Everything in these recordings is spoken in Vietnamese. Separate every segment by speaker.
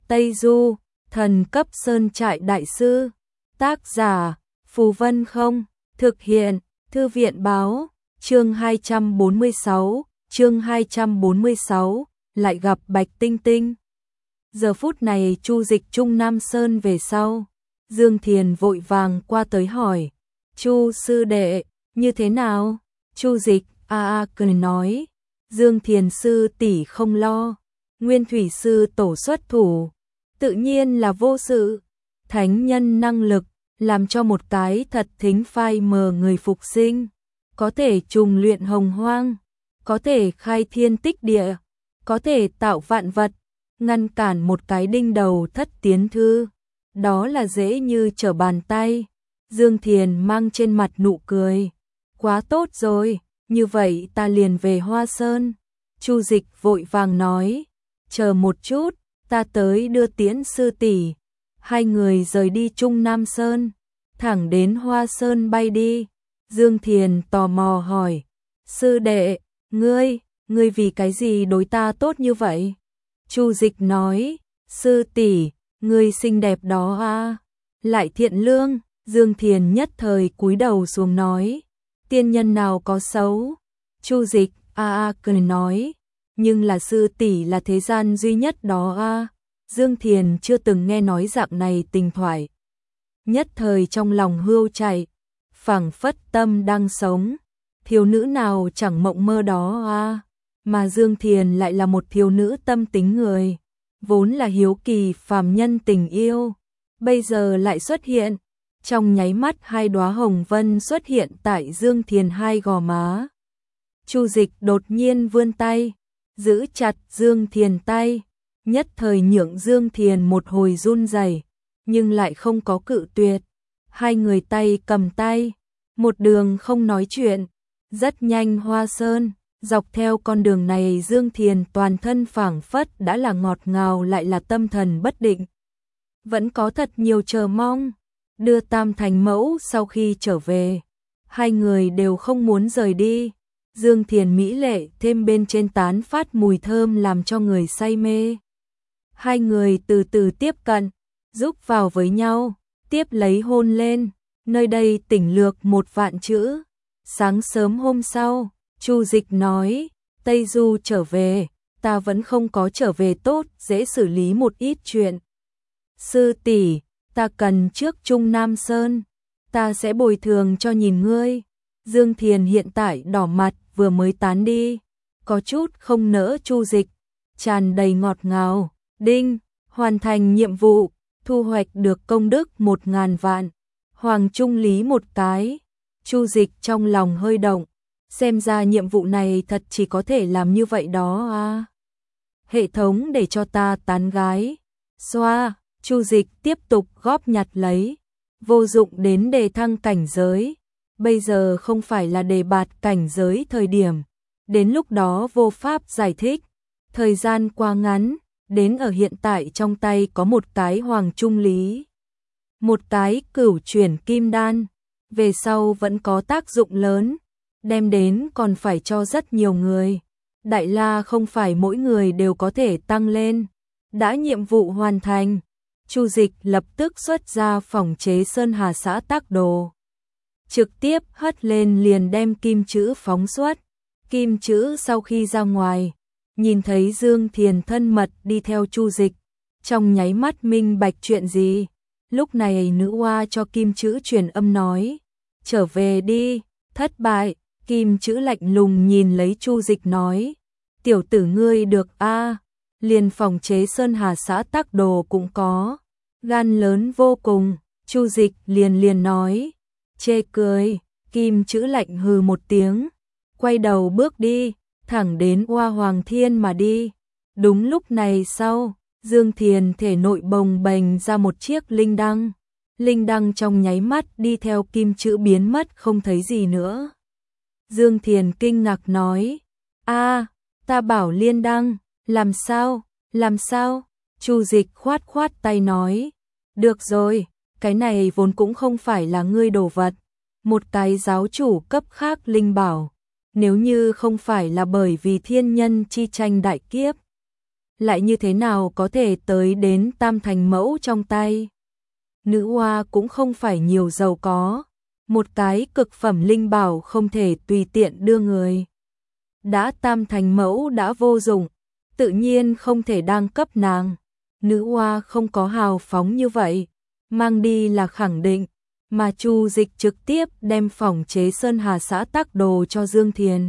Speaker 1: Tây Du, thần cấp sơn trại đại sư. Tác giả, Phù Vân Không. Thực hiện, Thư viện Báo. Chương 246, lại gặp Bạch Tinh Tinh. Giờ phút này Chu Dịch Trung Nam Sơn về sau. Dương Thiền vội vàng qua tới hỏi. Chu sư đệ, như thế nào? Chu Dịch, cười nói. Dương Thiền sư tỷ không lo. Nguyên thủy sư tổ xuất thủ. Tự nhiên là vô sự. Thánh nhân năng lực, làm cho một cái thật thính phai mờ người phục sinh. Có thể trùng luyện hồng hoang. Có thể khai thiên tích địa. Có thể tạo vạn vật. Ngăn cản một cái đinh đầu thất tiến thư. Đó là dễ như trở bàn tay. Dương Thiền mang trên mặt nụ cười. Quá tốt rồi, như vậy ta liền về Hoa Sơn. Chu Dịch vội vàng nói. Chờ một chút, ta tới đưa tiễn sư tỷ. Hai người rời đi Trung Nam Sơn, thẳng đến Hoa Sơn bay đi. Dương Thiền tò mò hỏi. Sư đệ, ngươi vì cái gì đối ta tốt như vậy? Chu Dịch nói. Sư tỷ, ngươi xinh đẹp đó à? Lại thiện lương. Dương Thiền nhất thời cúi đầu xuống nói. Tiên nhân nào có xấu? Chu Dịch cười nói. Nhưng là sư tỷ là thế gian duy nhất đó à? Dương Thiền chưa từng nghe nói dạng này tình thoại. Nhất thời trong lòng hươu chạy, phảng phất tâm đang sống. Thiếu nữ nào chẳng mộng mơ đó à? Mà Dương Thiền lại là một thiếu nữ tâm tính người, vốn là hiếu kỳ phàm nhân tình yêu, bây giờ lại xuất hiện. Trong nháy mắt hai đóa hồng vân xuất hiện tại Dương Thiền hai gò má. Chu Dịch đột nhiên vươn tay, giữ chặt Dương Thiền tay, nhất thời nhượng Dương Thiền một hồi run rẩy, nhưng lại không có cự tuyệt. Hai người tay cầm tay, một đường không nói chuyện, rất nhanh Hoa Sơn. Dọc theo con đường này Dương Thiền toàn thân phảng phất đã là ngọt ngào lại là tâm thần bất định. Vẫn có thật nhiều chờ mong. Đưa Tam Thành Mẫu sau khi trở về, hai người đều không muốn rời đi. Dương Thiền mỹ lệ thêm bên trên tán phát mùi thơm làm cho người say mê. Hai người từ từ tiếp cận, giúp vào với nhau, tiếp lấy hôn lên. Nơi đây tỉnh lược 1.000.000 chữ. Sáng sớm hôm sau, Chu Dịch nói, Tây Du trở về, ta vẫn không có trở về tốt, dễ xử lý một ít chuyện. Sư tỷ, ta cần trước Trung Nam Sơn, ta sẽ bồi thường cho nhìn ngươi. Dương Thiền hiện tại đỏ mặt vừa mới tán đi, có chút không nỡ Chu Dịch, tràn đầy ngọt ngào. Đinh, hoàn thành nhiệm vụ, thu hoạch được công đức 1.000 vạn, hoàng trung lý một cái. Chu Dịch trong lòng hơi động. Xem ra nhiệm vụ này thật chỉ có thể làm như vậy đó à. Hệ thống để cho ta tán gái. Xoa, Chu Dịch tiếp tục góp nhặt lấy. Vô dụng đến đề thăng cảnh giới. Bây giờ không phải là đề bạt cảnh giới thời điểm. Đến lúc đó vô pháp giải thích. Thời gian quá ngắn, đến ở hiện tại trong tay có một cái hoàng trung lý. Một cái cửu chuyển kim đan. Về sau vẫn có tác dụng lớn. Đem đến còn phải cho rất nhiều người. Đại la không phải mỗi người đều có thể tăng lên. Đã nhiệm vụ hoàn thành, Chu Dịch lập tức xuất ra phòng chế Sơn Hà xã tác đồ. Trực tiếp hất lên liền đem kim chữ phóng xuất. Kim chữ sau khi ra ngoài, nhìn thấy Dương Thiền thân mật đi theo Chu Dịch. Trong nháy mắt minh bạch chuyện gì. Lúc này nữ oa cho kim chữ truyền âm nói. Trở về đi, thất bại. Kim chữ lạnh lùng nhìn lấy Chu Dịch nói. Tiểu tử ngươi được a, liền phòng chế Sơn Hà xã tác đồ cũng có. Gan lớn vô cùng. Chu Dịch liền nói. Chê cười. Kim chữ lạnh hừ một tiếng, quay đầu bước đi, thẳng đến Hoa Hoàng Thiên mà đi. Đúng lúc này sau, Dương Thiền thể nội bồng bềnh ra một chiếc linh đăng. Linh đăng trong nháy mắt đi theo kim chữ biến mất không thấy gì nữa. Dương Thiền kinh ngạc nói. Ta bảo liên đăng, làm sao? Chu Dịch khoát tay nói. Được rồi, cái này vốn cũng không phải là ngươi đồ vật. Một cái giáo chủ cấp khác linh bảo. Nếu như không phải là bởi vì thiên nhân chi tranh đại kiếp, lại như thế nào có thể tới đến tam thành mẫu trong tay. Nữ hoa cũng không phải nhiều giàu có, một cái cực phẩm linh bảo không thể tùy tiện đưa người. Đã tam thành mẫu đã vô dụng, tự nhiên không thể đang cấp nàng. Nữ hoa không có hào phóng như vậy, mang đi là khẳng định, mà Chu Dịch trực tiếp đem phỏng chế Sơn Hà xã tác đồ cho Dương Thiền.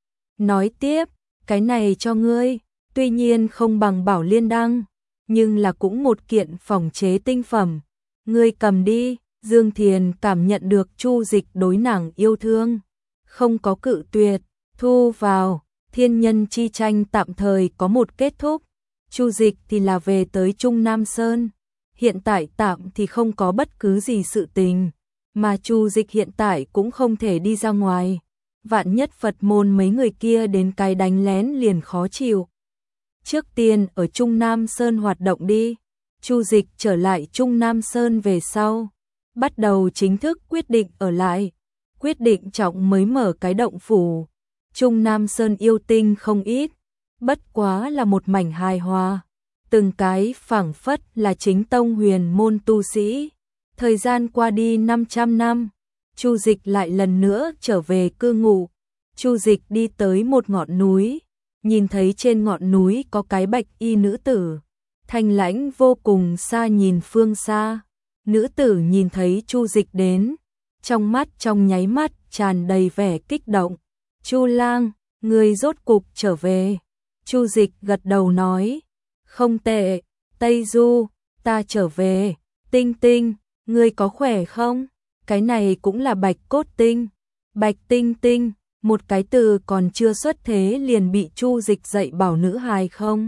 Speaker 1: Nói tiếp, cái này cho ngươi, tuy nhiên không bằng Bảo Liên Đăng, nhưng là cũng một kiện phỏng chế tinh phẩm. Ngươi cầm đi. Dương Thiền cảm nhận được Chu Dịch đối nàng yêu thương, không có cự tuyệt, thu vào. Thiên nhân chi tranh tạm thời có một kết thúc. Chu Dịch thì là về tới Trung Nam Sơn. Hiện tại tạm thì không có bất cứ gì sự tình, mà Chu Dịch hiện tại cũng không thể đi ra ngoài. Vạn nhất Phật môn mấy người kia đến cái đánh lén liền khó chịu. Trước tiên ở Trung Nam Sơn hoạt động đi. Chu Dịch trở lại Trung Nam Sơn về sau, bắt đầu chính thức quyết định ở lại. Quyết định trọng mới mở cái động phủ. Trung Nam Sơn yêu tinh không ít, bất quá là một mảnh hài hòa. Từng cái phảng phất là chính tông huyền môn tu sĩ. Thời gian qua đi 500 năm, Chu Dịch lại lần nữa trở về cư ngụ. Chu Dịch đi tới một ngọn núi, nhìn thấy trên ngọn núi có cái bạch y nữ tử, thanh lãnh vô cùng, xa nhìn phương xa. Nữ tử nhìn thấy Chu Dịch đến, trong mắt trong nháy mắt tràn đầy vẻ kích động. Chu lang, ngươi rốt cục trở về. Chu Dịch gật đầu nói, không tệ, Tây Du, ta trở về. Tinh Tinh, ngươi có khỏe không? Cái này cũng là Bạch Cốt Tinh. Bạch Tinh Tinh, một cái từ còn chưa xuất thế liền bị Chu Dịch dạy bảo nữ hài không?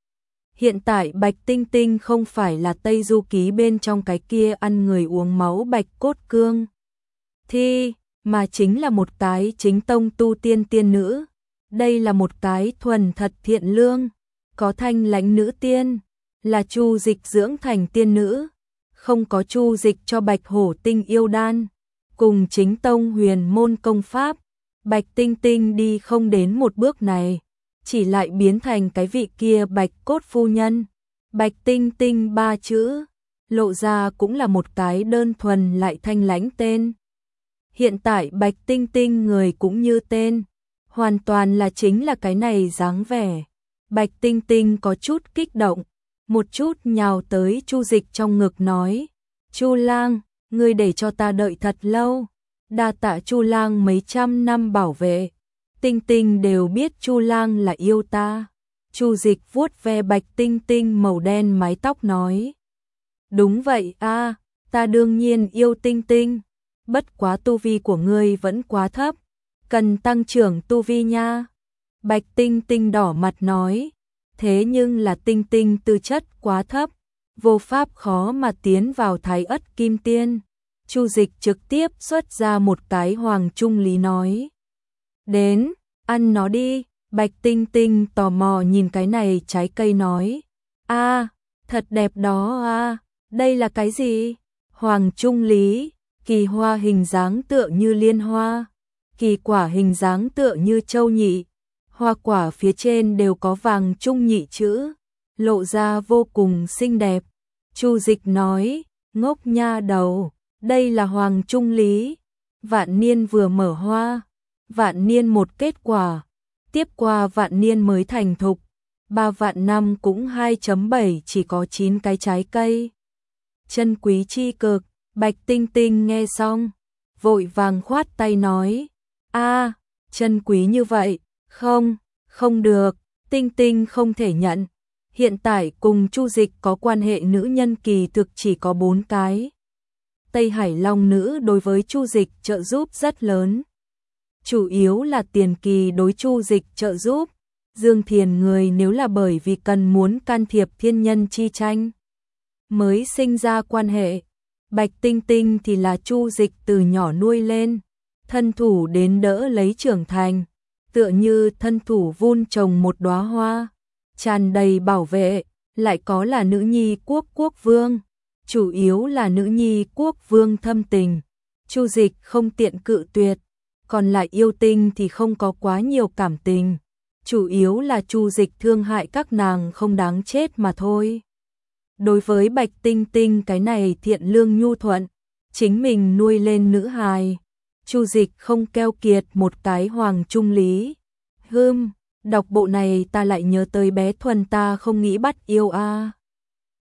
Speaker 1: Hiện tại Bạch Tinh Tinh không phải là Tây Du ký bên trong cái kia ăn người uống máu Bạch Cốt Cương Thi, mà chính là một cái chính tông tu tiên tiên nữ. Đây là một cái thuần thật thiện lương, có thanh lãnh nữ tiên, là Chu Dịch dưỡng thành tiên nữ. Không có Chu Dịch cho Bạch Hổ Tinh yêu đan, cùng chính tông huyền môn công pháp, Bạch Tinh Tinh đi không đến một bước này, chỉ lại biến thành cái vị kia Bạch Cốt phu nhân. Bạch Tinh Tinh ba chữ, lộ ra cũng là một cái đơn thuần lại thanh lãnh tên. Hiện tại Bạch Tinh Tinh người cũng như tên, hoàn toàn là chính là cái này dáng vẻ. Bạch Tinh Tinh có chút kích động, một chút nhào tới Chu Dịch trong ngực nói, Chu lang, ngươi để cho ta đợi thật lâu. Đa tạ Chu lang mấy trăm năm bảo vệ. Tinh Tinh đều biết Chu lang là yêu ta. Chu Dịch vuốt ve Bạch Tinh Tinh màu đen mái tóc nói, đúng vậy a, ta đương nhiên yêu Tinh Tinh. Bất quá tu vi của ngươi vẫn quá thấp, cần tăng trưởng tu vi nha. Bạch Tinh Tinh đỏ mặt nói, thế nhưng là Tinh Tinh tư chất quá thấp, vô pháp khó mà tiến vào Thái Ất Kim Tiên. Chu Dịch trực tiếp xuất ra một cái hoàng trung lý nói, đến, ăn nó đi. Bạch Tinh Tinh tò mò nhìn cái này trái cây nói, a, thật đẹp đó a, đây là cái gì? Hoàng trung lý, kỳ hoa hình dáng tựa như liên hoa, kỳ quả hình dáng tựa như châu nhị, hoa quả phía trên đều có vàng trung nhị chữ, lộ ra vô cùng xinh đẹp. Chu Dịch nói, ngốc nha đầu, đây là hoàng trung lý, vạn niên vừa mở hoa, vạn niên một kết quả, tiếp qua vạn niên mới thành thục, 3 vạn năm cũng 2.7 chỉ có 9 cái trái cây. Chân quý chi cực. Bạch Tinh Tinh nghe xong, vội vàng khoát tay nói, a, chân quý như vậy, không được, Tinh Tinh không thể nhận. Hiện tại cùng Chu Dịch có quan hệ nữ nhân kỳ thực chỉ có 4 cái. Tây Hải Long nữ đối với Chu Dịch trợ giúp rất lớn, chủ yếu là tiền kỳ đối Chu Dịch trợ giúp. Dương Thiền người nếu là bởi vì cần muốn can thiệp thiên nhân chi tranh mới sinh ra quan hệ. Bạch Tinh Tinh thì là Chu Dịch từ nhỏ nuôi lên, thân thủ đến đỡ lấy trưởng thành, tựa như thân thủ vun trồng một đóa hoa, tràn đầy bảo vệ, lại có là nữ nhi quốc vương, chủ yếu là nữ nhi quốc vương thâm tình, Chu Dịch không tiện cự tuyệt, còn lại yêu tinh thì không có quá nhiều cảm tình. chủ yếu là Chu Dịch thương hại các nàng không đáng chết mà thôi. Đối với Bạch Tinh Tinh cái này thiện lương nhu thuận, chính mình nuôi lên nữ hài, Chu Dịch không keo kiệt một cái hoàng trung lý. Đọc bộ này ta lại nhớ tới bé Thuần ta không nghĩ bắt yêu a.